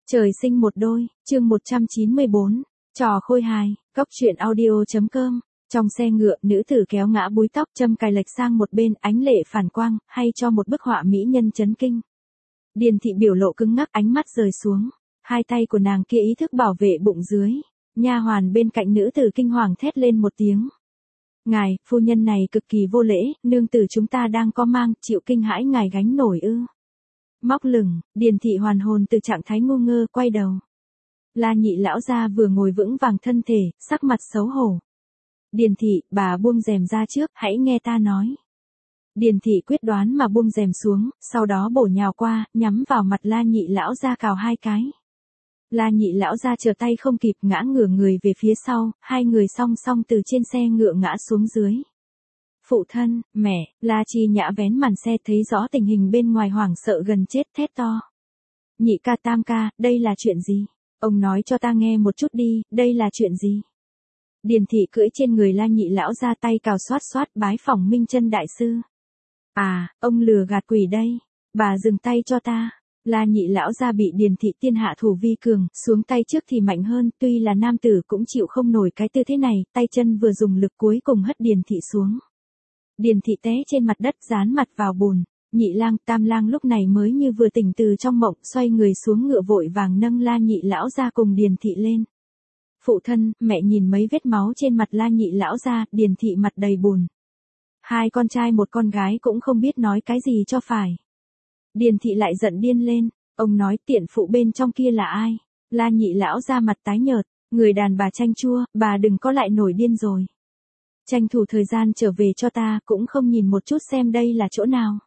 Trời sinh một đôi, chương 194, trò khôi hài, cóc truyện audio.com. Trong xe ngựa, nữ tử kéo ngã búi tóc châm cài lệch sang một bên, ánh lệ phản quang, hay cho một bức họa mỹ nhân chấn kinh. Điền thị biểu lộ cứng ngắc, ánh mắt rời xuống, hai tay của nàng kia ý thức bảo vệ bụng dưới. Nha hoàn bên cạnh nữ tử kinh hoàng thét lên một tiếng. Ngài, phu nhân này cực kỳ vô lễ, nương tử chúng ta đang có mang, chịu kinh hãi ngài gánh nổi ư? Móc lửng, Điền thị hoàn hồn từ trạng thái ngu ngơ quay đầu. La nhị lão gia vừa ngồi vững vàng thân thể, sắc mặt xấu hổ. Điền thị, bà buông rèm ra trước, hãy nghe ta nói. Điền thị quyết đoán mà buông rèm xuống, sau đó bổ nhào qua, nhắm vào mặt La nhị lão gia cào hai cái. La nhị lão gia trở tay không kịp, ngã ngửa người về phía sau, hai người song song từ trên xe ngựa ngã xuống dưới. Phụ thân, mẹ, La Chi Nhã vén màn xe thấy rõ tình hình bên ngoài, hoảng sợ gần chết thét to. Nhị ca tam ca, đây là chuyện gì? Ông nói cho ta nghe một chút đi, đây là chuyện gì? Điền thị cưỡi trên người La nhị lão ra, tay cào xoát xoát bái phỏng Minh Chân đại sư. À, ông lừa gạt quỷ đây. Bà dừng tay cho ta. La nhị lão ra bị Điền thị tiên hạ thủ vi cường, xuống tay trước thì mạnh hơn, tuy là nam tử cũng chịu không nổi cái tư thế này, tay chân vừa dùng lực cuối cùng hất Điền thị xuống. Điền thị té trên mặt đất, dán mặt vào bùn. Nhị lang, tam lang lúc này mới như vừa tỉnh từ trong mộng, xoay người xuống ngựa vội vàng nâng La nhị lão ra cùng Điền thị lên. Phụ thân, mẹ nhìn mấy vết máu trên mặt La nhị lão ra, Điền thị mặt đầy bùn. Hai con trai một con gái cũng không biết nói cái gì cho phải. Điền thị lại giận điên lên, ông nói tiện phụ bên trong kia là ai? La nhị lão ra mặt tái nhợt, người đàn bà chanh chua, bà đừng có lại nổi điên rồi. Tranh thủ thời gian trở về cho ta, cũng không nhìn một chút xem đây là chỗ nào.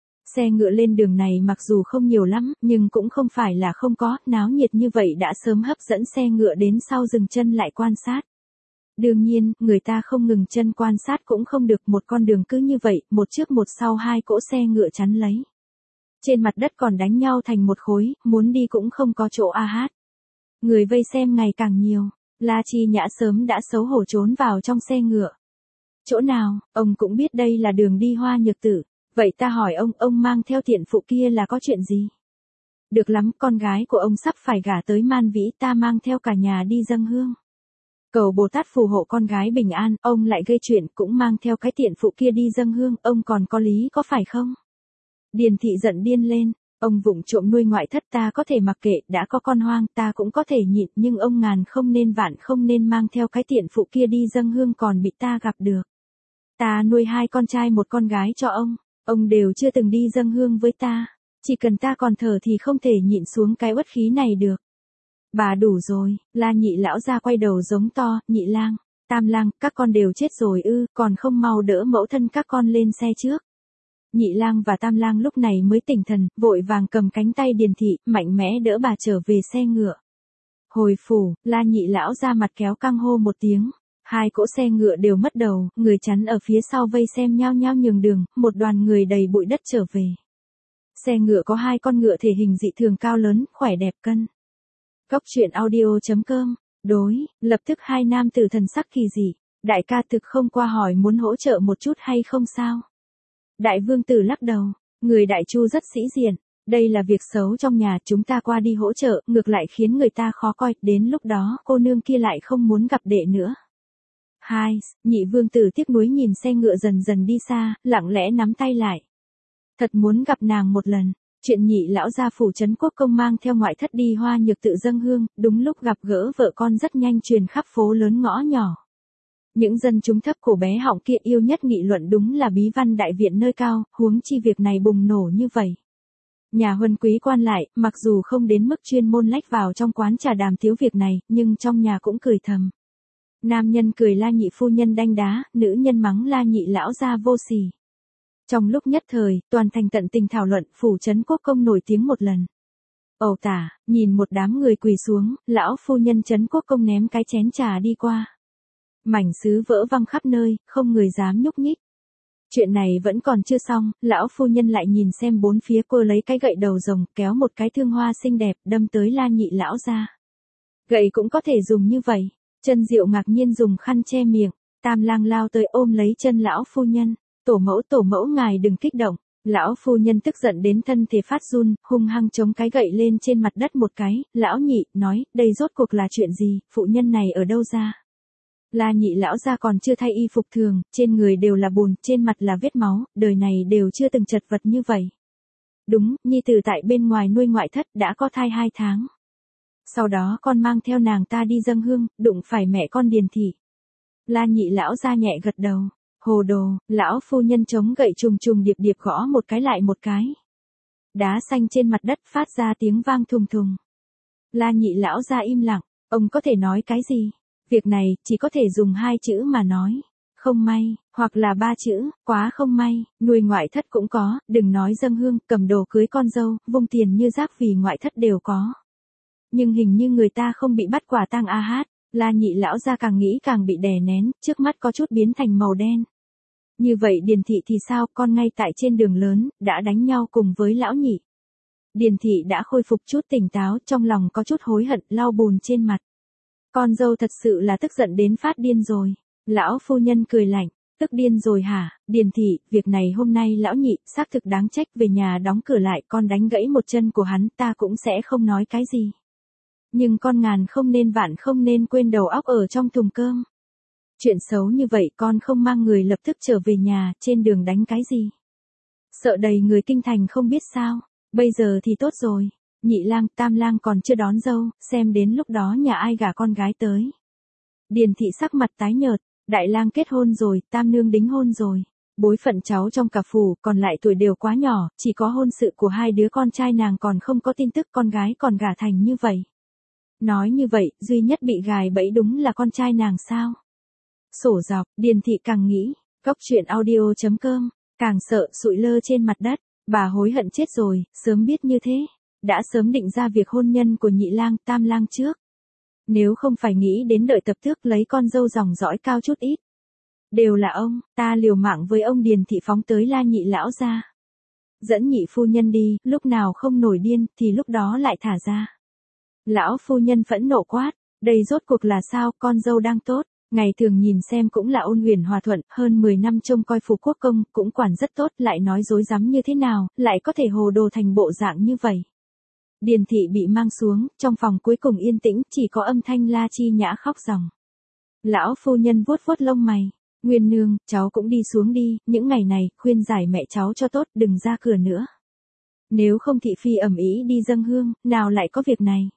Xe ngựa lên đường này mặc dù không nhiều lắm, nhưng cũng không phải là không có, náo nhiệt như vậy đã sớm hấp dẫn xe ngựa đến sau dừng chân lại quan sát. Đương nhiên, người ta không ngừng chân quan sát cũng không được, một con đường cứ như vậy, một trước một sau hai cỗ xe ngựa chắn lấy. Trên mặt đất còn đánh nhau thành một khối, muốn đi cũng không có chỗ a hát. Người vây xem ngày càng nhiều, La Chi Nhã sớm đã xấu hổ trốn vào trong xe ngựa. Chỗ nào, ông cũng biết đây là đường đi Hoa Nhược Tử. Vậy ta hỏi ông mang theo tiện phụ kia là có chuyện gì? Được lắm, con gái của ông sắp phải gả tới Man Vĩ, ta mang theo cả nhà đi dâng hương. Cầu Bồ Tát phù hộ con gái bình an, ông lại gây chuyện cũng mang theo cái tiện phụ kia đi dâng hương, ông còn có lý có phải không? Điền thị giận điên lên, ông vụng trộm nuôi ngoại thất ta có thể mặc kệ, đã có con hoang ta cũng có thể nhịn, nhưng ông ngàn không nên vạn không nên mang theo cái tiện phụ kia đi dâng hương còn bị ta gặp được. Ta nuôi hai con trai một con gái cho ông đều chưa từng đi dâng hương với ta, chỉ cần ta còn thở thì không thể nhịn xuống cái uất khí này được. Bà đủ rồi, La nhị lão ra quay đầu giống to, nhị lang, tam lang, các con đều chết rồi ư, còn không mau đỡ mẫu thân các con lên xe trước. Nhị lang và tam lang lúc này mới tỉnh thần, vội vàng cầm cánh tay Điền thị, mạnh mẽ đỡ bà trở về xe ngựa. Hồi phủ, La nhị lão ra mặt kéo căng hô một tiếng. Hai cỗ xe ngựa đều mất đầu, người chắn ở phía sau vây xem nhao nhao nhường đường, một đoàn người đầy bụi đất trở về. Xe ngựa có hai con ngựa thể hình dị thường cao lớn, khỏe đẹp cân. Cóc truyện audio.com, đối, lập tức hai nam tử thần sắc kỳ dị, đại ca thực không qua hỏi muốn hỗ trợ một chút hay không sao? Đại vương tử lắc đầu, người đại chu rất sĩ diện, đây là việc xấu trong nhà, chúng ta qua đi hỗ trợ, ngược lại khiến người ta khó coi, đến lúc đó cô nương kia lại không muốn gặp đệ nữa. Hai, nhị vương tử tiếc nuối nhìn xe ngựa dần dần đi xa, lặng lẽ nắm tay lại. Thật muốn gặp nàng một lần, chuyện nhị lão gia phủ trấn quốc công mang theo ngoại thất đi Hoa Nhược Tự dâng hương, đúng lúc gặp gỡ vợ con rất nhanh truyền khắp phố lớn ngõ nhỏ. Những dân chúng thấp cổ bé họng kia yêu nhất nghị luận đúng là bí văn đại viện nơi cao, huống chi việc này bùng nổ như vậy. Nhà huân quý quan lại, mặc dù không đến mức chuyên môn lách vào trong quán trà đàm tiếu việc này, nhưng trong nhà cũng cười thầm. Nam nhân cười La nhị phu nhân đanh đá, nữ nhân mắng La nhị lão gia vô sỉ. Trong lúc nhất thời, toàn thành tận tình thảo luận, phủ trấn quốc công nổi tiếng một lần. Ẩu tả, nhìn một đám người quỳ xuống, lão phu nhân trấn quốc công ném cái chén trà đi qua. Mảnh sứ vỡ văng khắp nơi, không người dám nhúc nhích. Chuyện này vẫn còn chưa xong, lão phu nhân lại nhìn xem bốn phía, cô lấy cái gậy đầu rồng, kéo một cái thương hoa xinh đẹp, đâm tới La nhị lão gia. Gậy cũng có thể dùng như vậy. Chân Diệu ngạc nhiên dùng khăn che miệng, tam lang lao tới ôm lấy chân lão phu nhân, tổ mẫu ngài đừng kích động, Lão phu nhân tức giận đến thân thể phát run, hung hăng chống cái gậy lên trên mặt đất một cái, lão nhị, nói, đây rốt cuộc là chuyện gì, phụ nhân này ở đâu ra? La nhị lão gia còn chưa thay y phục thường, trên người đều là bùn, trên mặt là vết máu, đời này đều chưa từng chật vật như vậy. Đúng, nhi tử tại bên ngoài nuôi ngoại thất đã có thai 2 tháng. Sau đó con mang theo nàng ta đi dâng hương, đụng phải mẹ con Điền thị. La nhị lão gia nhẹ gật đầu. Hồ đồ, lão phu nhân chống gậy trùng trùng điệp điệp gõ một cái lại một cái. Đá xanh trên mặt đất phát ra tiếng vang thùng thùng. La nhị lão gia im lặng, ông có thể nói cái gì? Việc này chỉ có thể dùng 2 chữ mà nói. Không may, hoặc là 3 chữ, quá không may, nuôi ngoại thất cũng có, đừng nói dâng hương, cầm đồ cưới con dâu, vung tiền như rác vì ngoại thất đều có. Nhưng hình như người ta không bị bắt quả tang a hát, La nhị lão gia càng nghĩ càng bị đè nén, trước mắt có chút biến thành màu đen. Như vậy Điền thị thì sao, con ngay tại trên đường lớn, đã đánh nhau cùng với lão nhị. Điền thị đã khôi phục chút tỉnh táo, trong lòng có chút hối hận, lau bùn trên mặt. Con dâu thật sự là tức giận đến phát điên rồi. Lão phu nhân cười lạnh, tức điên rồi hả, Điền thị, việc này hôm nay lão nhị, xác thực đáng trách, về nhà đóng cửa lại, con đánh gãy một chân của hắn, ta cũng sẽ không nói cái gì. Nhưng con ngàn không nên vạn không nên quên đầu óc ở trong thùng cơm. Chuyện xấu như vậy con không mang người lập tức trở về nhà, trên đường đánh cái gì. Sợ đầy người kinh thành không biết sao, bây giờ thì tốt rồi. Nhị lang, tam lang còn chưa đón dâu, xem đến lúc đó nhà ai gả con gái tới. Điền thị sắc mặt tái nhợt, đại lang kết hôn rồi, tam nương đính hôn rồi. Bối phận cháu trong cả phủ, còn lại tuổi đều quá nhỏ, chỉ có hôn sự của 2 đứa con trai nàng còn không có tin tức, con gái còn gả thành như vậy. Nói như vậy, duy nhất bị gài bẫy đúng là con trai nàng sao? Sổ dọc, Điền thị càng nghĩ, góc truyện audio.com, càng sợ sụi lơ trên mặt đất, bà hối hận chết rồi, sớm biết như thế, đã sớm định ra việc hôn nhân của nhị lang, tam lang trước. Nếu không phải nghĩ đến đợi tập tước lấy con dâu dòng dõi cao chút ít. Đều là ông, ta liều mạng với ông. Điền thị phóng tới La nhị lão ra. Dẫn nhị phu nhân đi, lúc nào không nổi điên, thì lúc đó lại thả ra. Lão phu nhân phẫn nộ quát, đây rốt cuộc là sao, con dâu đang tốt. Ngày thường nhìn xem cũng là ôn huyền hòa thuận, hơn 10 năm trông coi Phú Quốc công, cũng quản rất tốt, lại nói dối rắm như thế nào, lại có thể hồ đồ thành bộ dạng như vậy. Điền thị bị mang xuống, trong phòng cuối cùng yên tĩnh, chỉ có âm thanh La Chi Nhã khóc ròng. Lão phu nhân vuốt vuốt lông mày, Nguyên nương, cháu cũng đi xuống đi, những ngày này, khuyên giải mẹ cháu cho tốt, đừng ra cửa nữa. Nếu không thị phi ầm ĩ đi dâng hương, nào lại có việc này.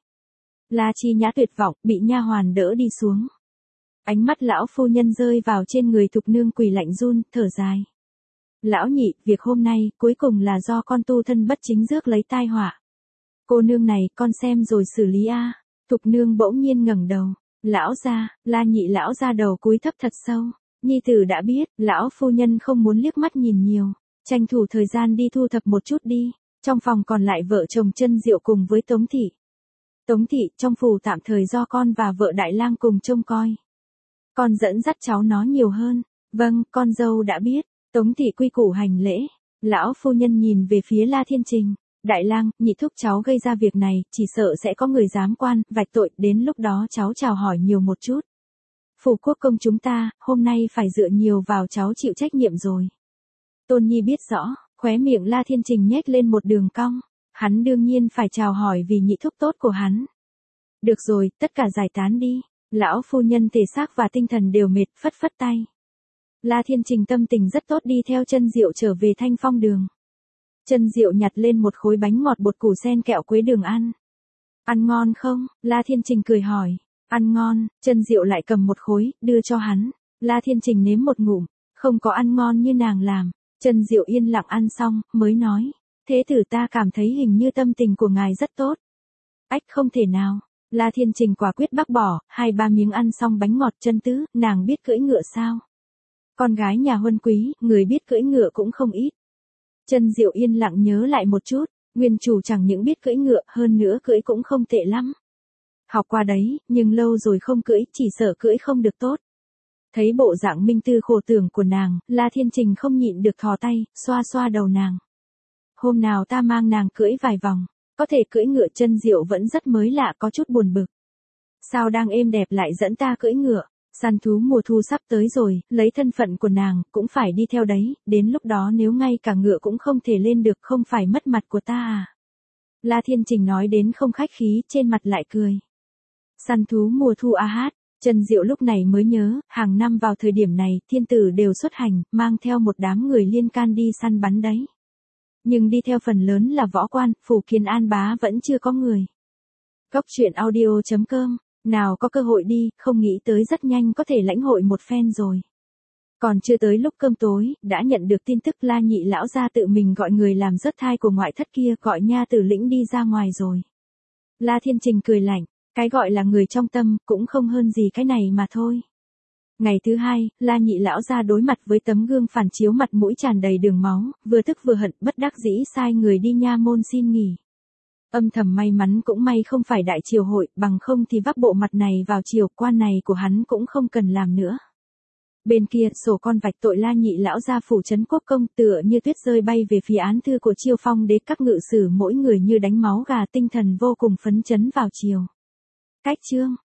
La Chi Nhã tuyệt vọng, bị nha hoàn đỡ đi xuống. Ánh mắt lão phu nhân rơi vào trên người thục nương quỳ lạnh run, thở dài. Lão nhị, việc hôm nay, cuối cùng là do con tu thân bất chính rước lấy tai họa. Cô nương này, con xem rồi xử lý a. Thục nương bỗng nhiên ngẩng đầu. Lão gia, La nhị lão gia đầu cúi thấp thật sâu. Nhi tử đã biết, lão phu nhân không muốn liếc mắt nhìn nhiều. Tranh thủ thời gian đi thu thập một chút đi. Trong phòng còn lại vợ chồng Chân Diệu cùng với Tống thị. Tống thị, trong phủ tạm thời do con và vợ đại lang cùng trông coi. Con dẫn dắt cháu nó nhiều hơn. Vâng, con dâu đã biết. Tống thị quy củ hành lễ. Lão phu nhân nhìn về phía La Thiên Trình. Đại lang, nhị thúc cháu gây ra việc này, chỉ sợ sẽ có người dám quan, vạch tội, đến lúc đó cháu chào hỏi nhiều một chút. Phủ quốc công chúng ta, hôm nay phải dựa nhiều vào cháu chịu trách nhiệm rồi. Tôn Nhi biết rõ, khóe miệng La Thiên Trình nhếch lên một đường cong. Hắn đương nhiên phải chào hỏi vì nhị thúc tốt của hắn. Được rồi, tất cả giải tán đi. Lão phu nhân thể xác và tinh thần đều mệt, phất phất tay. La Thiên Trình tâm tình rất tốt đi theo Chân Diệu trở về Thanh Phong đường. Chân Diệu nhặt lên một khối bánh ngọt bột củ sen kẹo quế đường ăn. Ăn ngon không? La Thiên Trình cười hỏi. Ăn ngon, Chân Diệu lại cầm một khối, đưa cho hắn. La Thiên Trình nếm một ngụm, không có ăn ngon như nàng làm. Chân Diệu yên lặng ăn xong, mới nói. Thế tử ta cảm thấy hình như tâm tình của ngài rất tốt. Ách không thể nào. La Thiên Trình quả quyết bác bỏ, 2-3 miếng ăn xong bánh ngọt. Chân tứ, nàng biết cưỡi ngựa sao? Con gái nhà huân quý, người biết cưỡi ngựa cũng không ít. Chân Diệu yên lặng nhớ lại một chút, nguyên chủ chẳng những biết cưỡi ngựa, hơn nữa cưỡi cũng không tệ lắm. Học qua đấy, nhưng lâu rồi không cưỡi, chỉ sợ cưỡi không được tốt. Thấy bộ dạng minh tư khổ tưởng của nàng, La Thiên Trình không nhịn được thò tay, xoa xoa đầu nàng. Hôm nào ta mang nàng cưỡi vài vòng, có thể cưỡi ngựa. Chân Diệu vẫn rất mới lạ, có chút buồn bực. Sao đang êm đẹp lại dẫn ta cưỡi ngựa? Săn thú mùa thu sắp tới rồi, lấy thân phận của nàng, cũng phải đi theo đấy, đến lúc đó nếu ngay cả ngựa cũng không thể lên được không phải mất mặt của ta à. La Thiên Trình nói đến không khách khí, trên mặt lại cười. Săn thú mùa thu a hát, Trần Diệu lúc này mới nhớ, hàng năm vào thời điểm này, thiên tử đều xuất hành, mang theo một đám người liên can đi săn bắn đấy. Nhưng đi theo phần lớn là võ quan, phủ Kiến An Bá vẫn chưa có người. Cốc truyện audio.com, nào có cơ hội đi, không nghĩ tới rất nhanh có thể lãnh hội một phen rồi. Còn chưa tới lúc cơm tối, đã nhận được tin tức La Nhị lão gia tự mình gọi người làm rớt thai của ngoại thất kia, gọi nha tử lĩnh đi ra ngoài rồi. La Thiên Trình cười lạnh, cái gọi là người trong tâm, cũng không hơn gì cái này mà thôi. Ngày thứ hai, La Nhị lão gia đối mặt với tấm gương phản chiếu mặt mũi tràn đầy đường máu, vừa tức vừa hận, bất đắc dĩ sai người đi nha môn xin nghỉ. Âm thầm may mắn cũng may không phải đại triều hội, bằng không thì vác bộ mặt này vào triều, quan này của hắn cũng không cần làm nữa. Bên kia, sổ con vạch tội La Nhị lão gia phủ trấn quốc công, tựa như tuyết rơi bay về phía án thư của Chiêu Phong đế, các ngự sử mỗi người như đánh máu gà, tinh thần vô cùng phấn chấn vào triều. Cách chương